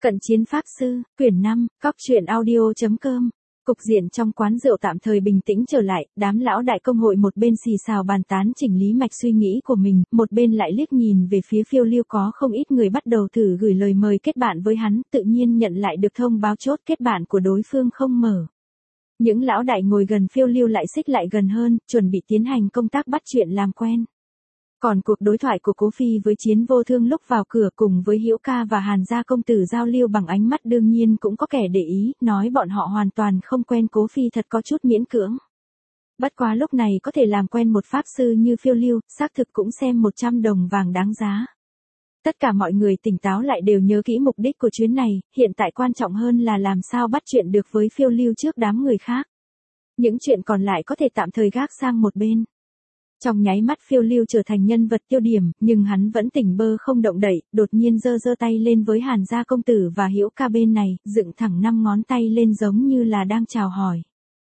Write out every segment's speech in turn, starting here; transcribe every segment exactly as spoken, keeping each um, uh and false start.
Cận chiến pháp sư, quyển năm, cóc truyện audio chấm com. Cục diện trong quán rượu tạm thời bình tĩnh trở lại, đám lão đại công hội một bên xì xào bàn tán chỉnh lý mạch suy nghĩ của mình, một bên lại liếc nhìn về phía Phiêu Lưu. Có không ít người bắt đầu thử gửi lời mời kết bạn với hắn, tự nhiên nhận lại được thông báo chốt kết bạn của đối phương không mở. Những lão đại ngồi gần Phiêu Lưu lại xích lại gần hơn, chuẩn bị tiến hành công tác bắt chuyện làm quen. Còn cuộc đối thoại của Cố Phi với Chiến Vô Thương lúc vào cửa cùng với Hữu Ca và Hàn gia công tử giao lưu bằng ánh mắt đương nhiên cũng có kẻ để ý, nói bọn họ hoàn toàn không quen Cố Phi thật có chút miễn cưỡng. Bất quá lúc này có thể làm quen một pháp sư như Phiêu Lưu, xác thực cũng xem một trăm đồng vàng đáng giá. Tất cả mọi người tỉnh táo lại đều nhớ kỹ mục đích của chuyến này, hiện tại quan trọng hơn là làm sao bắt chuyện được với Phiêu Lưu trước đám người khác. Những chuyện còn lại có thể tạm thời gác sang một bên. Trong nháy mắt Phiêu Lưu trở thành nhân vật tiêu điểm, nhưng hắn vẫn tỉnh bơ không động đậy, đột nhiên giơ giơ tay lên với Hàn gia công tử và Hữu Ca bên này, dựng thẳng năm ngón tay lên giống như là đang chào hỏi.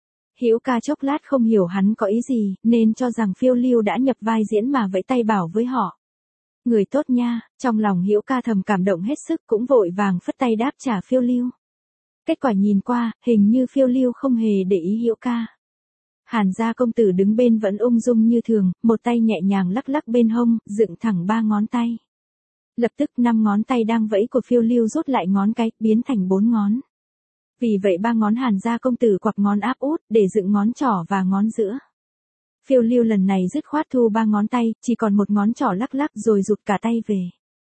Hữu Ca chốc lát không hiểu hắn có ý gì, nên cho rằng Phiêu Lưu đã nhập vai diễn mà vẫy tay bảo với họ. Người tốt nha, trong lòng Hữu Ca thầm cảm động hết sức cũng vội vàng phất tay đáp trả Phiêu Lưu. Kết quả nhìn qua, hình như Phiêu Lưu không hề để ý Hữu Ca. Hàn gia công tử đứng bên vẫn ung dung như thường, một tay nhẹ nhàng lắc lắc bên hông, dựng thẳng ba ngón tay. Lập tức năm ngón tay đang vẫy của Phiêu Lưu rút lại ngón cái, biến thành bốn ngón. Vì vậy ba ngón Hàn gia công tử quặp ngón áp út, để dựng ngón trỏ và ngón giữa. Phiêu Lưu lần này dứt khoát thu ba ngón tay, chỉ còn một ngón trỏ lắc lắc rồi rụt cả tay về.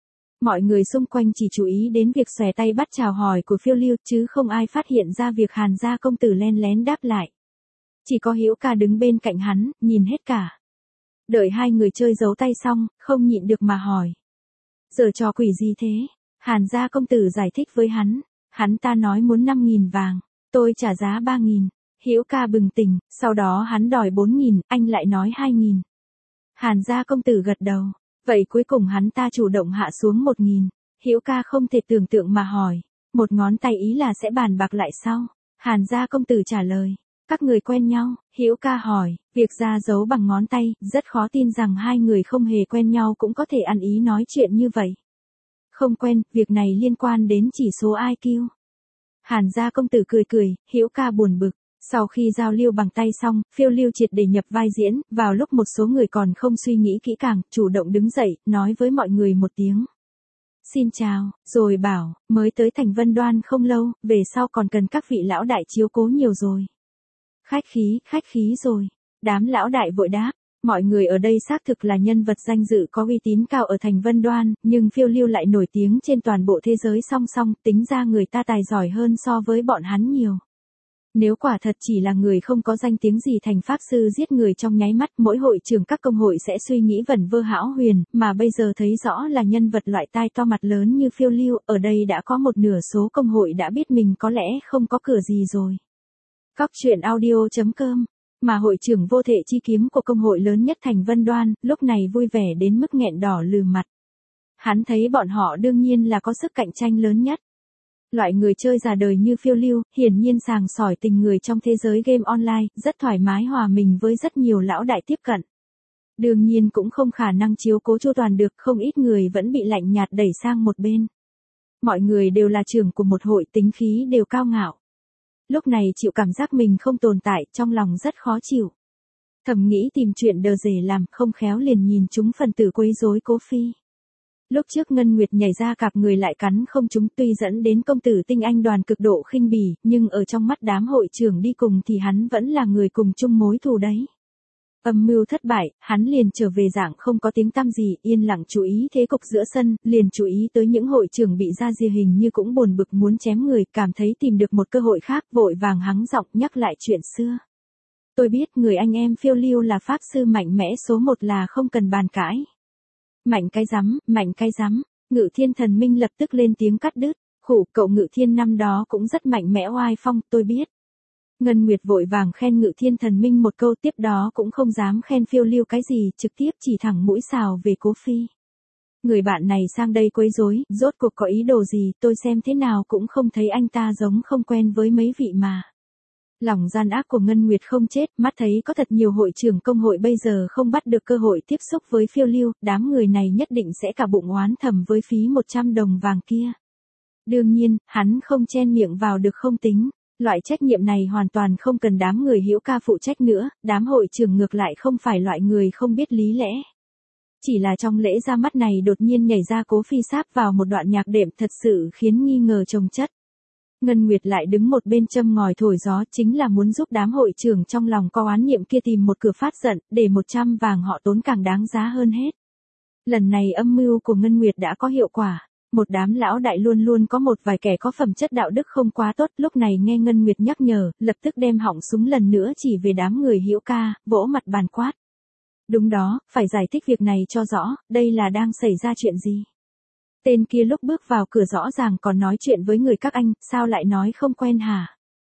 Mọi người xung quanh chỉ chú ý đến việc xòe tay bắt chào hỏi của Phiêu Lưu, chứ không ai phát hiện ra việc Hàn gia công tử len lén đáp lại. Chỉ có Hữu Ca đứng bên cạnh hắn, nhìn hết cả. Đợi hai người chơi giấu tay xong, không nhịn được mà hỏi. Giờ trò quỷ gì thế? Hàn gia công tử giải thích với hắn. Hắn ta nói muốn năm nghìn vàng, tôi trả giá ba nghìn. Hữu Ca bừng tỉnh, sau đó hắn đòi bốn nghìn, anh lại nói hai nghìn. Hàn gia công tử gật đầu. Vậy cuối cùng hắn ta chủ động hạ xuống một nghìn. Hữu Ca không thể tưởng tượng mà hỏi. Một ngón tay ý là sẽ bàn bạc lại sau. Hàn gia công tử trả lời. Các người quen nhau, Hữu Ca hỏi, việc ra dấu bằng ngón tay, rất khó tin rằng hai người không hề quen nhau cũng có thể ăn ý nói chuyện như vậy. Không quen, việc này liên quan đến chỉ số i kiu. Hàn gia công tử cười cười, Hữu Ca buồn bực. Sau khi giao lưu bằng tay xong, Phiêu Lưu triệt để nhập vai diễn, vào lúc một số người còn không suy nghĩ kỹ càng, chủ động đứng dậy, nói với mọi người một tiếng. Xin chào, rồi bảo, mới tới thành Vân Đoan không lâu, về sau còn cần các vị lão đại chiếu cố nhiều rồi. Khách khí, khách khí rồi. Đám lão đại vội đáp, mọi người ở đây xác thực là nhân vật danh dự có uy tín cao ở thành Vân Đoan, nhưng Phiêu Lưu lại nổi tiếng trên toàn bộ thế giới song song, tính ra người ta tài giỏi hơn so với bọn hắn nhiều. Nếu quả thật chỉ là người không có danh tiếng gì thành pháp sư giết người trong nháy mắt, mỗi hội trưởng các công hội sẽ suy nghĩ vẩn vơ hão huyền, mà bây giờ thấy rõ là nhân vật loại tai to mặt lớn như Phiêu Lưu, ở đây đã có một nửa số công hội đã biết mình có lẽ không có cửa gì rồi. Cóc truyện audio chấm com, mà hội trưởng Vô Thệ Chi Kiếm của công hội lớn nhất thành Vân Đoan, lúc này vui vẻ đến mức nghẹn đỏ lừ mặt. Hắn thấy bọn họ đương nhiên là có sức cạnh tranh lớn nhất. Loại người chơi già đời như Phiêu Lưu, hiển nhiên sàng sỏi tình người trong thế giới game online, rất thoải mái hòa mình với rất nhiều lão đại tiếp cận. Đương nhiên cũng không khả năng chiếu cố chu toàn được, không ít người vẫn bị lạnh nhạt đẩy sang một bên. Mọi người đều là trưởng của một hội, tính khí đều cao ngạo. Lúc này chịu cảm giác mình không tồn tại, trong lòng rất khó chịu. Thầm nghĩ tìm chuyện đờ dề làm, không khéo liền nhìn chúng phần tử quấy rối Cố Phi. Lúc trước Ngân Nguyệt nhảy ra cặp người lại cắn không trúng, tuy dẫn đến công tử tinh anh đoàn cực độ khinh bỉ, nhưng ở trong mắt đám hội trưởng đi cùng thì hắn vẫn là người cùng chung mối thù đấy. Âm mưu thất bại, hắn liền trở về dạng không có tiếng tăm gì, yên lặng chú ý thế cục giữa sân, liền chú ý tới những hội trưởng bị ra rìa hình như cũng buồn bực muốn chém người, cảm thấy tìm được một cơ hội khác, vội vàng hắng giọng nhắc lại chuyện xưa. Tôi biết người anh em Phiêu Lưu là pháp sư mạnh mẽ số một là không cần bàn cãi. Mạnh cái rắm, mạnh cái rắm, Ngự Thiên Thần Minh lập tức lên tiếng cắt đứt, khủ cậu Ngự Thiên năm đó cũng rất mạnh mẽ oai phong, tôi biết. Ngân Nguyệt vội vàng khen Ngự Thiên Thần Minh một câu, tiếp đó cũng không dám khen Phiêu Lưu cái gì, trực tiếp chỉ thẳng mũi xào về Cố Phi. Người bạn này sang đây quấy rối, rốt cuộc có ý đồ gì, tôi xem thế nào cũng không thấy anh ta giống không quen với mấy vị mà. Lòng gian ác của Ngân Nguyệt không chết, mắt thấy có thật nhiều hội trưởng công hội bây giờ không bắt được cơ hội tiếp xúc với Phiêu Lưu, đám người này nhất định sẽ cả bụng oán thầm với phí một trăm đồng vàng kia. Đương nhiên, hắn không chen miệng vào được không tính. Loại trách nhiệm này hoàn toàn không cần đám người Hữu Ca phụ trách nữa, đám hội trưởng ngược lại không phải loại người không biết lý lẽ. Chỉ là trong lễ ra mắt này đột nhiên nhảy ra Cố Phi sáp vào một đoạn nhạc đệm thật sự khiến nghi ngờ chồng chất. Ngân Nguyệt lại đứng một bên châm ngòi thổi gió, chính là muốn giúp đám hội trưởng trong lòng có oán niệm kia tìm một cửa phát giận, để một trăm vàng họ tốn càng đáng giá hơn hết. Lần này âm mưu của Ngân Nguyệt đã có hiệu quả. Một đám lão đại luôn luôn có một vài kẻ có phẩm chất đạo đức không quá tốt, lúc này nghe Ngân Nguyệt nhắc nhở, lập tức đem họng súng lần nữa chỉ về đám người Hữu Ca, vỗ mặt bàn quát. Đúng đó, phải giải thích việc này cho rõ, đây là đang xảy ra chuyện gì? Tên kia lúc bước vào cửa rõ ràng còn nói chuyện với người các anh, sao lại nói không quen hả?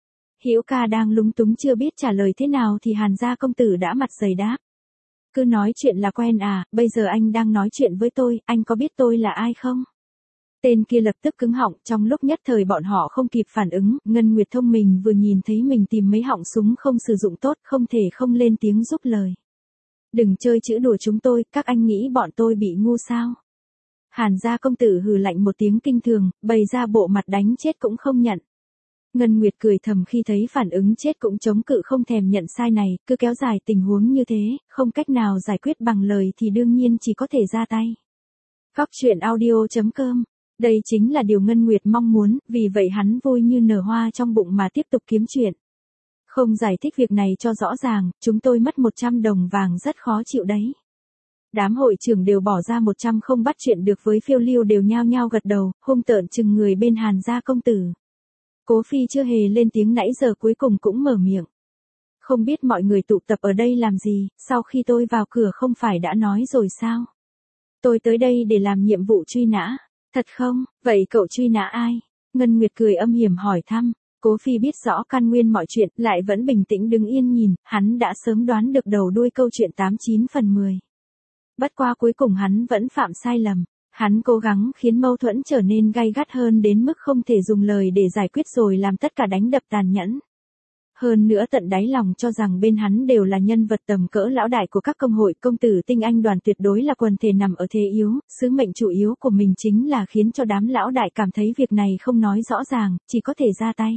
Hữu Ca đang lúng túng chưa biết trả lời thế nào thì Hàn gia công tử đã mặt dày đáp. Cứ nói chuyện là quen à, bây giờ anh đang nói chuyện với tôi, anh có biết tôi là ai không? Tên kia lập tức cứng họng, trong lúc nhất thời bọn họ không kịp phản ứng, Ngân Nguyệt thông minh vừa nhìn thấy mình tìm mấy họng súng không sử dụng tốt, không thể không lên tiếng giúp lời. Đừng chơi chữ đùa chúng tôi, các anh nghĩ bọn tôi bị ngu sao? Hàn gia công tử hừ lạnh một tiếng kinh thường, bày ra bộ mặt đánh chết cũng không nhận. Ngân Nguyệt cười thầm khi thấy phản ứng chết cũng chống cự không thèm nhận sai này, cứ kéo dài tình huống như thế, không cách nào giải quyết bằng lời thì đương nhiên chỉ có thể ra tay. Góc truyện audio chấm com. Đây chính là điều Ngân Nguyệt mong muốn, vì vậy hắn vui như nở hoa trong bụng mà tiếp tục kiếm chuyện. Không giải thích việc này cho rõ ràng, chúng tôi mất một trăm đồng vàng rất khó chịu đấy. Đám hội trưởng đều bỏ ra một trăm không bắt chuyện được với phiêu lưu đều nhao nhao gật đầu, hung tợn chừng người bên Hàn gia công tử. Cố Phi chưa hề lên tiếng nãy giờ cuối cùng cũng mở miệng. Không biết mọi người tụ tập ở đây làm gì, sau khi tôi vào cửa không phải đã nói rồi sao? Tôi tới đây để làm nhiệm vụ truy nã. Thật không, vậy cậu truy nã ai? Ngân Nguyệt cười âm hiểm hỏi thăm. Cố Phi biết rõ căn nguyên mọi chuyện, lại vẫn bình tĩnh đứng yên nhìn, hắn đã sớm đoán được đầu đuôi câu chuyện tám chín phần mười. Bất qua cuối cùng hắn vẫn phạm sai lầm. Hắn cố gắng khiến mâu thuẫn trở nên gay gắt hơn đến mức không thể dùng lời để giải quyết rồi làm tất cả đánh đập tàn nhẫn. Hơn nữa tận đáy lòng cho rằng bên hắn đều là nhân vật tầm cỡ lão đại của các công hội, công tử tinh anh đoàn tuyệt đối là quần thể nằm ở thế yếu, sứ mệnh chủ yếu của mình chính là khiến cho đám lão đại cảm thấy việc này không nói rõ ràng, chỉ có thể ra tay.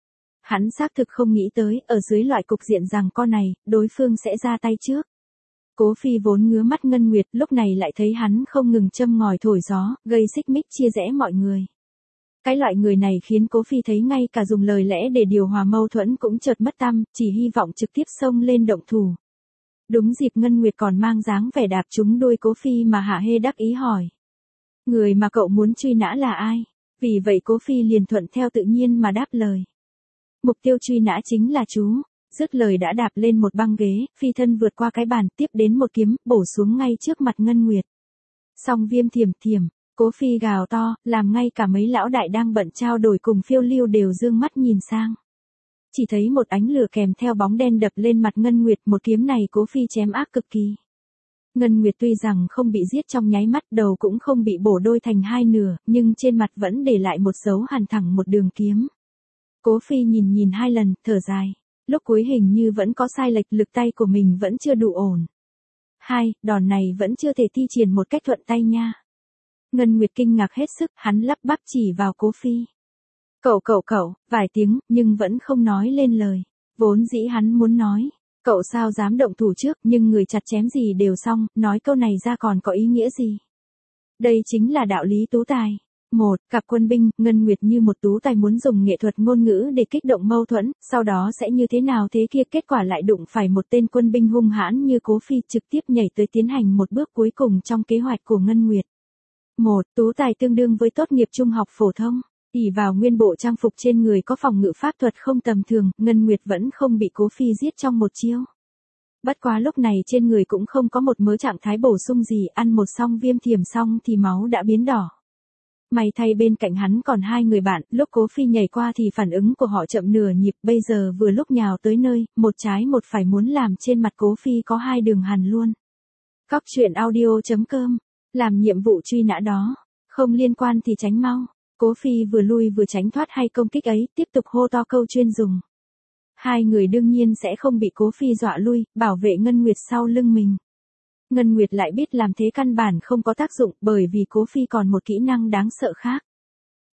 Hắn xác thực không nghĩ tới, ở dưới loại cục diện rằng con này, đối phương sẽ ra tay trước. Cố Phi vốn ngứa mắt Ngân Nguyệt, lúc này lại thấy hắn không ngừng châm ngòi thổi gió, gây xích mích chia rẽ mọi người. Cái loại người này khiến Cố Phi thấy ngay cả dùng lời lẽ để điều hòa mâu thuẫn cũng chợt mất tăm, chỉ hy vọng trực tiếp xông lên động thủ. Đúng dịp Ngân Nguyệt còn mang dáng vẻ đạp trúng đuôi Cố Phi mà hả hê đắc ý hỏi. Người mà cậu muốn truy nã là ai? Vì vậy Cố Phi liền thuận theo tự nhiên mà đáp lời. Mục tiêu truy nã chính là chú. Dứt lời đã đạp lên một băng ghế, phi thân vượt qua cái bàn, tiếp đến một kiếm, bổ xuống ngay trước mặt Ngân Nguyệt. Song viêm thiểm thiểm, Cố Phi gào to, làm ngay cả mấy lão đại đang bận trao đổi cùng phiêu lưu đều dương mắt nhìn sang. Chỉ thấy một ánh lửa kèm theo bóng đen đập lên mặt Ngân Nguyệt, một kiếm này Cố Phi chém ác cực kỳ. Ngân Nguyệt tuy rằng không bị giết trong nháy mắt, đầu cũng không bị bổ đôi thành hai nửa, nhưng trên mặt vẫn để lại một dấu hằn thẳng một đường kiếm. Cố Phi nhìn nhìn hai lần, thở dài. Lúc cuối hình như vẫn có sai lệch, lực tay của mình vẫn chưa đủ ổn. Hai, đòn này vẫn chưa thể thi triển một cách thuận tay nha. Ngân Nguyệt kinh ngạc hết sức, hắn lắp bắp chỉ vào Cố Phi. Cậu cậu cậu, vài tiếng, nhưng vẫn không nói lên lời. Vốn dĩ hắn muốn nói, cậu sao dám động thủ trước, nhưng người chặt chém gì đều xong, nói câu này ra còn có ý nghĩa gì. Đây chính là đạo lý tú tài. Một, cặp quân binh, Ngân Nguyệt như một tú tài muốn dùng nghệ thuật ngôn ngữ để kích động mâu thuẫn, sau đó sẽ như thế nào thế kia, kết quả lại đụng phải một tên quân binh hung hãn như Cố Phi trực tiếp nhảy tới tiến hành một bước cuối cùng trong kế hoạch của Ngân Nguyệt. Một, tú tài tương đương với tốt nghiệp trung học phổ thông, ỷ vào nguyên bộ trang phục trên người có phòng ngự pháp thuật không tầm thường, Ngân Nguyệt vẫn không bị Cố Phi giết trong một chiêu. Bất quá lúc này trên người cũng không có một mớ trạng thái bổ sung gì, ăn một song viêm thiểm xong thì máu đã biến đỏ. May thay bên cạnh hắn còn hai người bạn, lúc Cố Phi nhảy qua thì phản ứng của họ chậm nửa nhịp, bây giờ vừa lúc nhào tới nơi, một trái một phải muốn làm trên mặt Cố Phi có hai đường hằn luôn. Góc truyện audio chấm com, làm nhiệm vụ truy nã đó, không liên quan thì tránh mau. Cố Phi vừa lui vừa tránh thoát hai công kích ấy, tiếp tục hô to câu chuyên dùng. Hai người đương nhiên sẽ không bị Cố Phi dọa lui, bảo vệ Ngân Nguyệt sau lưng mình. Ngân Nguyệt lại biết làm thế căn bản không có tác dụng, bởi vì Cố Phi còn một kỹ năng đáng sợ khác.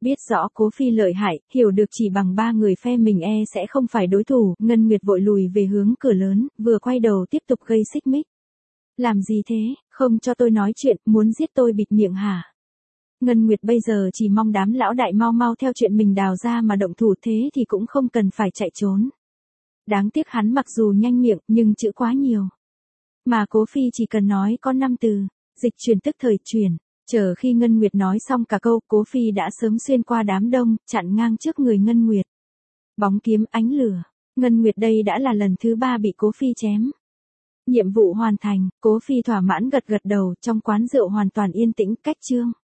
Biết rõ Cố Phi lợi hại, hiểu được chỉ bằng ba người phe mình e sẽ không phải đối thủ, Ngân Nguyệt vội lùi về hướng cửa lớn, vừa quay đầu tiếp tục gây xích mích. Làm gì thế, không cho tôi nói chuyện, muốn giết tôi bịt miệng hả? Ngân Nguyệt bây giờ chỉ mong đám lão đại mau mau theo chuyện mình đào ra mà động thủ, thế thì cũng không cần phải chạy trốn. Đáng tiếc hắn mặc dù nhanh miệng, nhưng chữ quá nhiều. Mà Cố Phi chỉ cần nói có năm từ, dịch chuyển tức thời chuyển. Chờ khi Ngân Nguyệt nói xong cả câu, Cố Phi đã sớm xuyên qua đám đông, chặn ngang trước người Ngân Nguyệt. Bóng kiếm ánh lửa, Ngân Nguyệt đây đã là lần thứ ba bị Cố Phi chém. Nhiệm vụ hoàn thành, Cố Phi thỏa mãn gật gật đầu, trong quán rượu hoàn toàn yên tĩnh, cách trương.